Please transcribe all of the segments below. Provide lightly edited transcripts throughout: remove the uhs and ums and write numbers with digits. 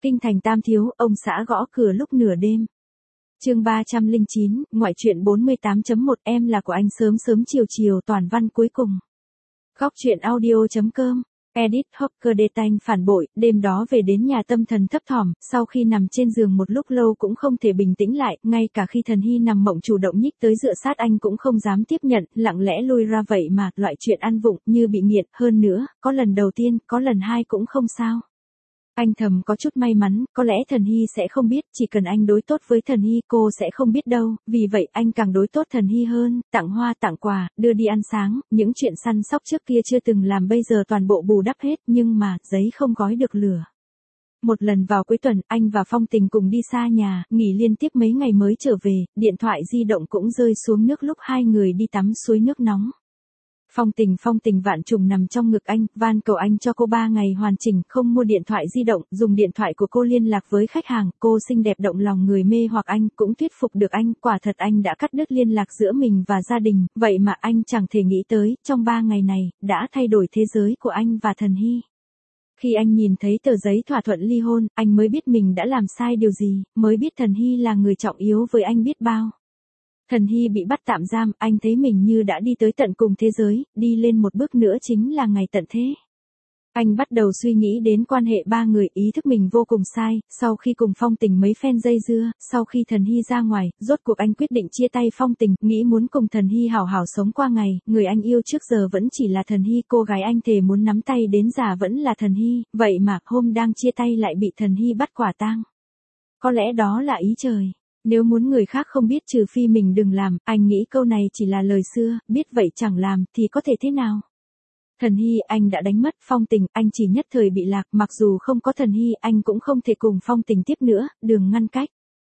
Kinh thành Tam Thiếu, ông xã gõ cửa lúc nửa đêm. Chương 309, ngoại truyện 48.1 em là của anh sớm sớm chiều chiều toàn văn cuối cùng. Góc truyện audio.com. Edit Hopker Detanh phản bội, đêm đó về đến nhà tâm thần thấp thỏm, sau khi nằm trên giường một lúc lâu cũng không thể bình tĩnh lại, ngay cả khi Thần Hy nằm mộng chủ động nhích tới dựa sát anh cũng không dám tiếp nhận, lặng lẽ lui ra vậy mà, loại chuyện ăn vụng, như bị nghiện, hơn nữa, có lần đầu tiên, có lần hai cũng không sao. Anh thầm có chút may mắn, có lẽ Thần Hy sẽ không biết, chỉ cần anh đối tốt với Thần Hy cô sẽ không biết đâu, vì vậy anh càng đối tốt Thần Hy hơn, tặng hoa tặng quà, đưa đi ăn sáng, những chuyện săn sóc trước kia chưa từng làm bây giờ toàn bộ bù đắp hết, nhưng mà, giấy không gói được lửa. Một lần vào cuối tuần, anh và Phong Tình cùng đi xa nhà, nghỉ liên tiếp mấy ngày mới trở về, điện thoại di động cũng rơi xuống nước lúc hai người đi tắm suối nước nóng. Phong tình vạn trùng nằm trong ngực anh, van cầu anh cho cô 3 ngày hoàn chỉnh, không mua điện thoại di động, dùng điện thoại của cô liên lạc với khách hàng, cô xinh đẹp động lòng người mê hoặc anh, cũng thuyết phục được anh, quả thật anh đã cắt đứt liên lạc giữa mình và gia đình, vậy mà anh chẳng thể nghĩ tới, trong 3 ngày này, đã thay đổi thế giới của anh và Thần Hy. Khi anh nhìn thấy tờ giấy thỏa thuận ly hôn, anh mới biết mình đã làm sai điều gì, mới biết Thần Hy là người trọng yếu với anh biết bao. Thần Hy bị bắt tạm giam, anh thấy mình như đã đi tới tận cùng thế giới, đi lên một bước nữa chính là ngày tận thế. Anh bắt đầu suy nghĩ đến quan hệ ba người, ý thức mình vô cùng sai, sau khi cùng Phong Tình mấy phen dây dưa, sau khi Thần Hy ra ngoài, rốt cuộc anh quyết định chia tay Phong Tình, nghĩ muốn cùng Thần Hy hảo hảo sống qua ngày, người anh yêu trước giờ vẫn chỉ là Thần Hy, cô gái anh thề muốn nắm tay đến già vẫn là Thần Hy, vậy mà hôm đang chia tay lại bị Thần Hy bắt quả tang. Có lẽ đó là ý trời. Nếu muốn người khác không biết trừ phi mình đừng làm, anh nghĩ câu này chỉ là lời xưa, biết vậy chẳng làm, thì có thể thế nào? Thần Hy, anh đã đánh mất Phong Tình, anh chỉ nhất thời bị lạc, mặc dù không có Thần Hy, anh cũng không thể cùng Phong Tình tiếp nữa, đường ngăn cách.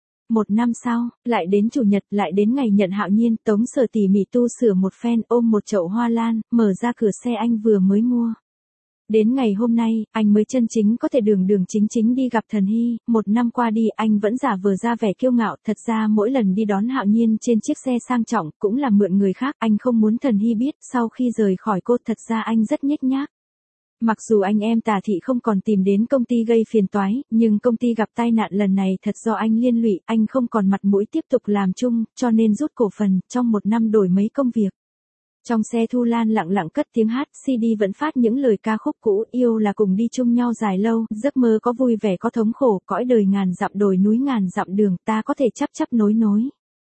1 năm sau, lại đến chủ nhật, lại đến ngày nhận Hạo Nhiên, Tống Sở tỉ mỉ tu sửa một phen, ôm một chậu hoa lan, mở ra cửa xe anh vừa mới mua. Đến ngày hôm nay, anh mới chân chính có thể đường chính chính đi gặp Thần Hy, 1 năm qua đi anh vẫn giả vờ ra vẻ kiêu ngạo, thật ra mỗi lần đi đón Hạo Nhiên trên chiếc xe sang trọng, cũng là mượn người khác, anh không muốn Thần Hy biết, sau khi rời khỏi cô thật ra anh rất nhếch nhác. Mặc dù anh em Tả Thị không còn tìm đến công ty gây phiền toái, nhưng công ty gặp tai nạn lần này thật do anh liên lụy, anh không còn mặt mũi tiếp tục làm chung, cho nên rút cổ phần, trong 1 năm đổi mấy công việc. Trong xe Thu Lan lặng lặng cất tiếng hát, CD vẫn phát những lời ca khúc cũ, yêu là cùng đi chung nhau dài lâu, giấc mơ có vui vẻ có thống khổ, cõi đời ngàn dặm đồi núi ngàn dặm đường, ta có thể chắp nối nối.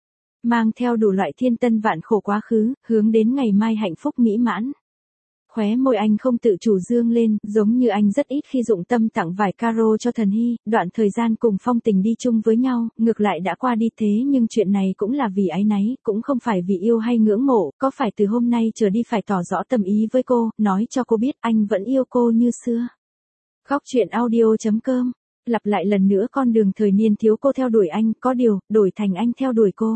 Mang theo đủ loại thiên tân vạn khổ quá khứ, hướng đến ngày mai hạnh phúc mỹ mãn. Khóe môi anh không tự chủ dương lên, giống như anh rất ít khi dụng tâm tặng vài caro cho Thần Hy, đoạn thời gian cùng Phong Tình đi chung với nhau, ngược lại đã qua đi thế nhưng chuyện này cũng là vì áy náy, cũng không phải vì yêu hay ngưỡng mộ, có phải từ hôm nay trở đi phải tỏ rõ tâm ý với cô, nói cho cô biết anh vẫn yêu cô như xưa. Góc truyện audio.com, lặp lại lần nữa con đường thời niên thiếu cô theo đuổi anh, có điều, đổi thành anh theo đuổi cô.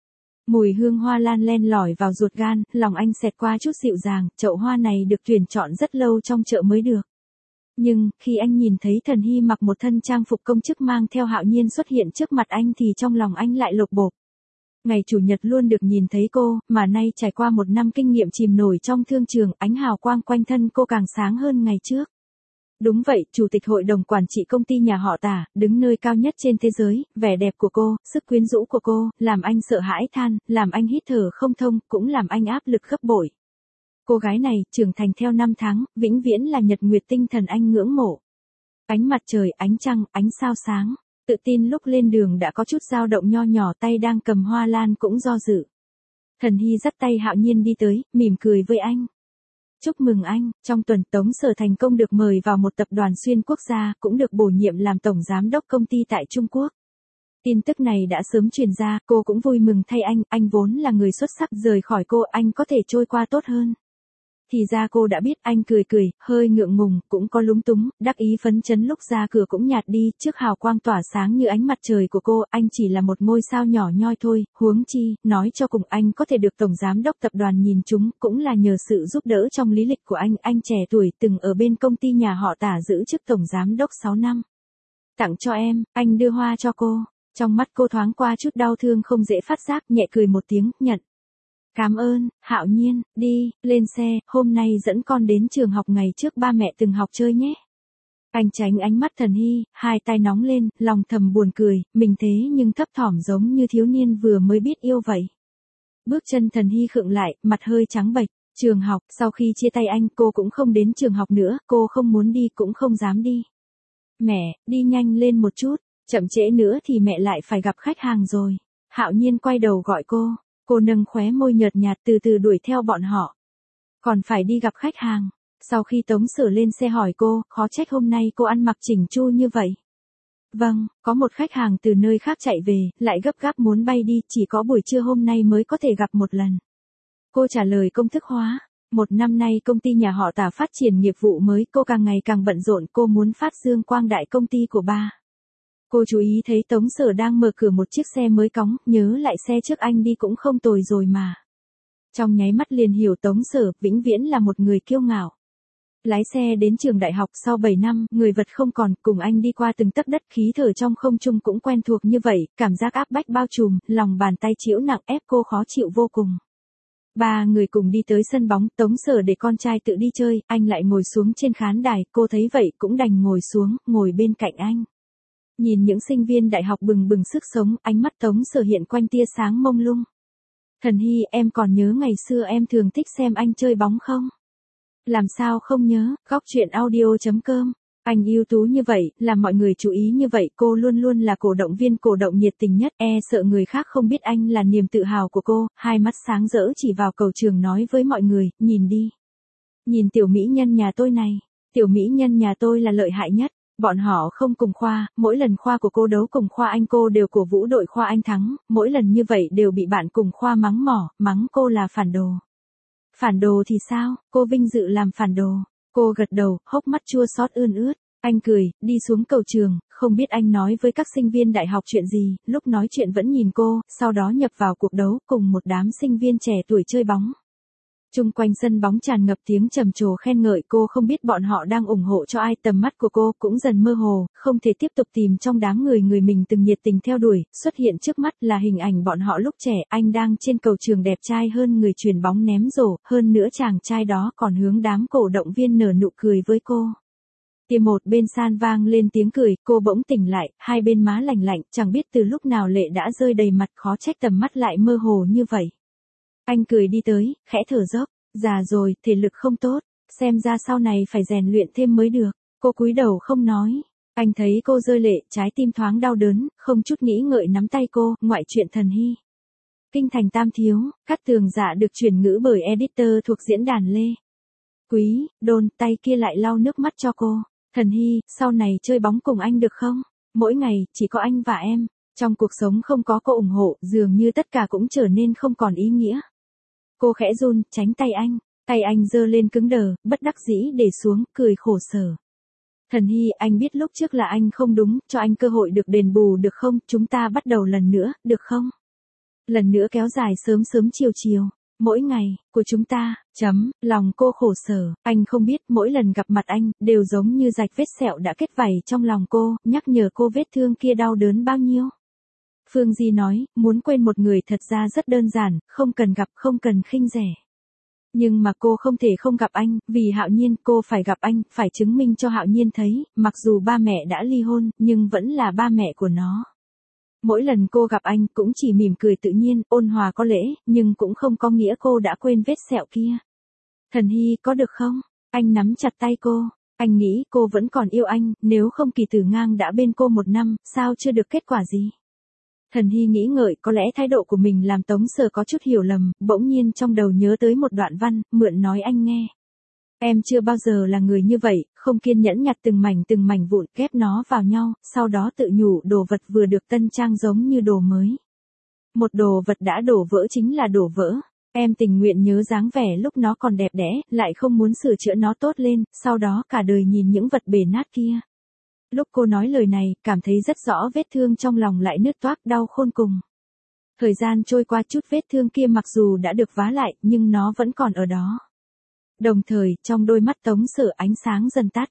Mùi hương hoa lan len lỏi vào ruột gan, lòng anh xẹt qua chút dịu dàng, chậu hoa này được tuyển chọn rất lâu trong chợ mới được. Nhưng, khi anh nhìn thấy Thần Hy mặc một thân trang phục công chức mang theo Hạo Nhiên xuất hiện trước mặt anh thì trong lòng anh lại lột bột. Ngày chủ nhật luôn được nhìn thấy cô, mà nay trải qua 1 năm kinh nghiệm chìm nổi trong thương trường, ánh hào quang quanh thân cô càng sáng hơn ngày trước. Đúng vậy, chủ tịch hội đồng quản trị công ty nhà họ Tả, đứng nơi cao nhất trên thế giới, vẻ đẹp của cô, sức quyến rũ của cô, làm anh sợ hãi than, làm anh hít thở không thông, cũng làm anh áp lực gấp bội. Cô gái này, trưởng thành theo 5 tháng, vĩnh viễn là nhật nguyệt tinh thần anh ngưỡng mộ. Ánh mặt trời, ánh trăng, ánh sao sáng, tự tin lúc lên đường đã có chút dao động nho nhỏ, tay đang cầm hoa lan cũng do dự. Thần Hy dắt tay Hạo Nhiên đi tới, mỉm cười với anh. Chúc mừng anh, trong tuần Tống Sở thành công được mời vào một tập đoàn xuyên quốc gia, cũng được bổ nhiệm làm tổng giám đốc công ty tại Trung Quốc. Tin tức này đã sớm truyền ra, cô cũng vui mừng thay anh vốn là người xuất sắc, rời khỏi cô anh có thể trôi qua tốt hơn. Thì ra cô đã biết, anh cười, hơi ngượng ngùng, cũng có lúng túng, đắc ý phấn chấn lúc ra cửa cũng nhạt đi, trước hào quang tỏa sáng như ánh mặt trời của cô, anh chỉ là một ngôi sao nhỏ nhoi thôi, huống chi, nói cho cùng anh có thể được tổng giám đốc tập đoàn nhìn chúng, cũng là nhờ sự giúp đỡ trong lý lịch của anh trẻ tuổi từng ở bên công ty nhà họ Tả giữ chức tổng giám đốc 6 năm. Tặng cho em, anh đưa hoa cho cô, trong mắt cô thoáng qua chút đau thương không dễ phát giác, nhẹ cười một tiếng, nhận. Cảm ơn, Hạo Nhiên, đi, lên xe, hôm nay dẫn con đến trường học ngày trước ba mẹ từng học chơi nhé. Anh tránh ánh mắt Thần Hy, hai tay nóng lên, lòng thầm buồn cười, mình thế nhưng thấp thỏm giống như thiếu niên vừa mới biết yêu vậy. Bước chân Thần Hy khựng lại, mặt hơi trắng bệch. Trường học, sau khi chia tay anh cô cũng không đến trường học nữa, cô không muốn đi cũng không dám đi. Mẹ, đi nhanh lên một chút, chậm trễ nữa thì mẹ lại phải gặp khách hàng rồi. Hạo Nhiên quay đầu gọi cô nâng khóe môi nhợt nhạt từ từ đuổi theo bọn họ. Còn phải đi gặp khách hàng. Sau khi Tống Sở lên xe hỏi cô, khó trách hôm nay cô ăn mặc chỉnh chu như vậy. Vâng, có một khách hàng từ nơi khác chạy về, lại gấp gáp muốn bay đi, chỉ có buổi trưa hôm nay mới có thể gặp một lần. Cô trả lời công thức hóa. Một năm nay công ty nhà họ Tả phát triển nghiệp vụ mới, cô càng ngày càng bận rộn, cô muốn phát dương quang đại công ty của ba. Cô chú ý thấy Tống Sở đang mở cửa một chiếc xe mới cóng, nhớ lại xe trước anh đi cũng không tồi rồi mà. Trong nháy mắt liền hiểu Tống Sở, vĩnh viễn là một người kiêu ngạo. Lái xe đến trường đại học sau 7 năm, người vật không còn, cùng anh đi qua từng tấc đất, khí thở trong không trung cũng quen thuộc như vậy, cảm giác áp bách bao trùm, lòng bàn tay trĩu nặng ép cô khó chịu vô cùng. Ba người cùng đi tới sân bóng, Tống Sở để con trai tự đi chơi, anh lại ngồi xuống trên khán đài, cô thấy vậy cũng đành ngồi xuống, ngồi bên cạnh anh. Nhìn những sinh viên đại học bừng bừng sức sống, ánh mắt Tống Sở hiện quanh tia sáng mông lung. Thần Hy, em còn nhớ ngày xưa em thường thích xem anh chơi bóng không? Làm sao không nhớ, góc chuyện audio.com. Anh ưu tú như vậy, làm mọi người chú ý như vậy, cô luôn luôn là cổ động viên cổ động nhiệt tình nhất, sợ người khác không biết anh là niềm tự hào của cô, hai mắt sáng rỡ chỉ vào cầu trường nói với mọi người, nhìn đi. Nhìn tiểu mỹ nhân nhà tôi này, tiểu mỹ nhân nhà tôi là lợi hại nhất. Bọn họ không cùng khoa, mỗi lần khoa của cô đấu cùng khoa anh cô đều cổ vũ đội khoa anh thắng, mỗi lần như vậy đều bị bạn cùng khoa mắng mỏ, mắng cô là phản đồ. Phản đồ thì sao, cô vinh dự làm phản đồ. Cô gật đầu, hốc mắt chua xót ươn ướt. Anh cười, đi xuống cầu trường, không biết anh nói với các sinh viên đại học chuyện gì, lúc nói chuyện vẫn nhìn cô, sau đó nhập vào cuộc đấu cùng một đám sinh viên trẻ tuổi chơi bóng. Chung quanh sân bóng tràn ngập tiếng trầm trồ khen ngợi, cô không biết bọn họ đang ủng hộ cho ai, tầm mắt của cô cũng dần mơ hồ, không thể tiếp tục tìm trong đám người mình từng nhiệt tình theo đuổi, xuất hiện trước mắt là hình ảnh bọn họ lúc trẻ, anh đang trên cầu trường đẹp trai hơn người chuyền bóng ném rổ, hơn nữa chàng trai đó còn hướng đám cổ động viên nở nụ cười với cô. Tìm một bên san vang lên tiếng cười, cô bỗng tỉnh lại, hai bên má lạnh lạnh, chẳng biết từ lúc nào lệ đã rơi đầy mặt, khó trách tầm mắt lại mơ hồ như vậy. Anh cười đi tới, khẽ thở dốc, già rồi, thể lực không tốt, xem ra sau này phải rèn luyện thêm mới được. Cô cúi đầu không nói. Anh thấy cô rơi lệ, trái tim thoáng đau đớn, không chút nghĩ ngợi nắm tay cô, ngoại truyện Thần Hy. Kinh thành tam thiếu, Cát Tường Dạ được chuyển ngữ bởi editor thuộc diễn đàn Lê. Quý, Đôn, tay kia lại lau nước mắt cho cô. Thần Hy, sau này chơi bóng cùng anh được không? Mỗi ngày, chỉ có anh và em. Trong cuộc sống không có cô ủng hộ, dường như tất cả cũng trở nên không còn ý nghĩa. Cô khẽ run, tránh tay anh giơ lên cứng đờ, bất đắc dĩ để xuống, cười khổ sở. Thần Hy, anh biết lúc trước là anh không đúng, cho anh cơ hội được đền bù được không, chúng ta bắt đầu lần nữa, được không? Lần nữa kéo dài sớm sớm chiều chiều, mỗi ngày, của chúng ta, lòng cô khổ sở, anh không biết, mỗi lần gặp mặt anh, đều giống như rạch vết sẹo đã kết vảy trong lòng cô, nhắc nhở cô vết thương kia đau đớn bao nhiêu. Phương Di nói, muốn quên một người thật ra rất đơn giản, không cần gặp, không cần khinh rẻ. Nhưng mà cô không thể không gặp anh, vì Hạo Nhiên, cô phải gặp anh, phải chứng minh cho Hạo Nhiên thấy, mặc dù ba mẹ đã ly hôn, nhưng vẫn là ba mẹ của nó. Mỗi lần cô gặp anh cũng chỉ mỉm cười tự nhiên, ôn hòa có lễ, nhưng cũng không có nghĩa cô đã quên vết sẹo kia. Thần Hy, có được không? Anh nắm chặt tay cô. Anh nghĩ cô vẫn còn yêu anh, nếu không Kỳ Tử Ngang đã bên cô 1 năm, sao chưa được kết quả gì? Thần Hy nghĩ ngợi, có lẽ thái độ của mình làm Tống Sở có chút hiểu lầm, bỗng nhiên trong đầu nhớ tới một đoạn văn, mượn nói anh nghe. Em chưa bao giờ là người như vậy, không kiên nhẫn nhặt từng mảnh vụn, ghép nó vào nhau, sau đó tự nhủ đồ vật vừa được tân trang giống như đồ mới. Một đồ vật đã đổ vỡ chính là đổ vỡ. Em tình nguyện nhớ dáng vẻ lúc nó còn đẹp đẽ, lại không muốn sửa chữa nó tốt lên, sau đó cả đời nhìn những vật bể nát kia. Lúc cô nói lời này, cảm thấy rất rõ vết thương trong lòng lại nứt toác đau khôn cùng. Thời gian trôi qua, chút vết thương kia mặc dù đã được vá lại, nhưng nó vẫn còn ở đó. Đồng thời, trong đôi mắt Tống Sở ánh sáng dần tắt.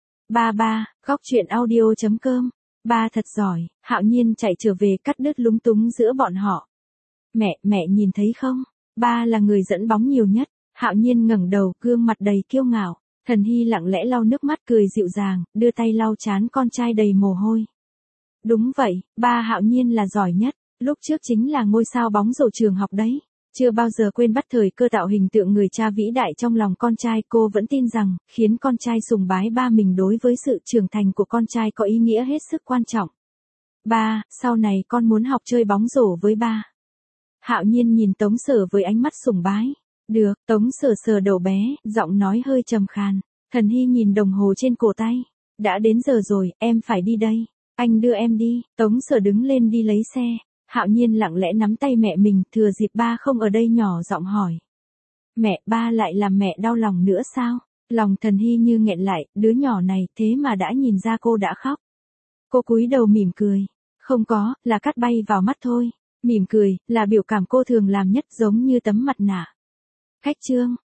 Ba, góc chuyện audio.com. Ba thật giỏi, Hạo Nhiên chạy trở về cắt đứt lúng túng giữa bọn họ. Mẹ nhìn thấy không? Ba là người dẫn bóng nhiều nhất. Hạo Nhiên ngẩng đầu, gương mặt đầy kiêu ngạo. Thần Hy lặng lẽ lau nước mắt cười dịu dàng, đưa tay lau trán con trai đầy mồ hôi. Đúng vậy, ba Hạo Nhiên là giỏi nhất, lúc trước chính là ngôi sao bóng rổ trường học đấy. Chưa bao giờ quên bắt thời cơ tạo hình tượng người cha vĩ đại trong lòng con trai, cô vẫn tin rằng, khiến con trai sùng bái ba mình đối với sự trưởng thành của con trai có ý nghĩa hết sức quan trọng. Ba, sau này con muốn học chơi bóng rổ với ba. Hạo Nhiên nhìn Tống Sở với ánh mắt sùng bái. Được, Tống Sở sờ đầu bé, giọng nói hơi trầm khàn. Thần Hy nhìn đồng hồ trên cổ tay. Đã đến giờ rồi, em phải đi đây. Anh đưa em đi. Tống Sở đứng lên đi lấy xe. Hạo Nhiên lặng lẽ nắm tay mẹ mình, thừa dịp ba không ở đây nhỏ giọng hỏi. Mẹ, ba lại làm mẹ đau lòng nữa sao? Lòng Thần Hy như nghẹn lại, đứa nhỏ này thế mà đã nhìn ra cô đã khóc. Cô cúi đầu mỉm cười. Không có, là cát bay vào mắt thôi. Mỉm cười, là biểu cảm cô thường làm nhất, giống như tấm mặt nạ. Khách trương,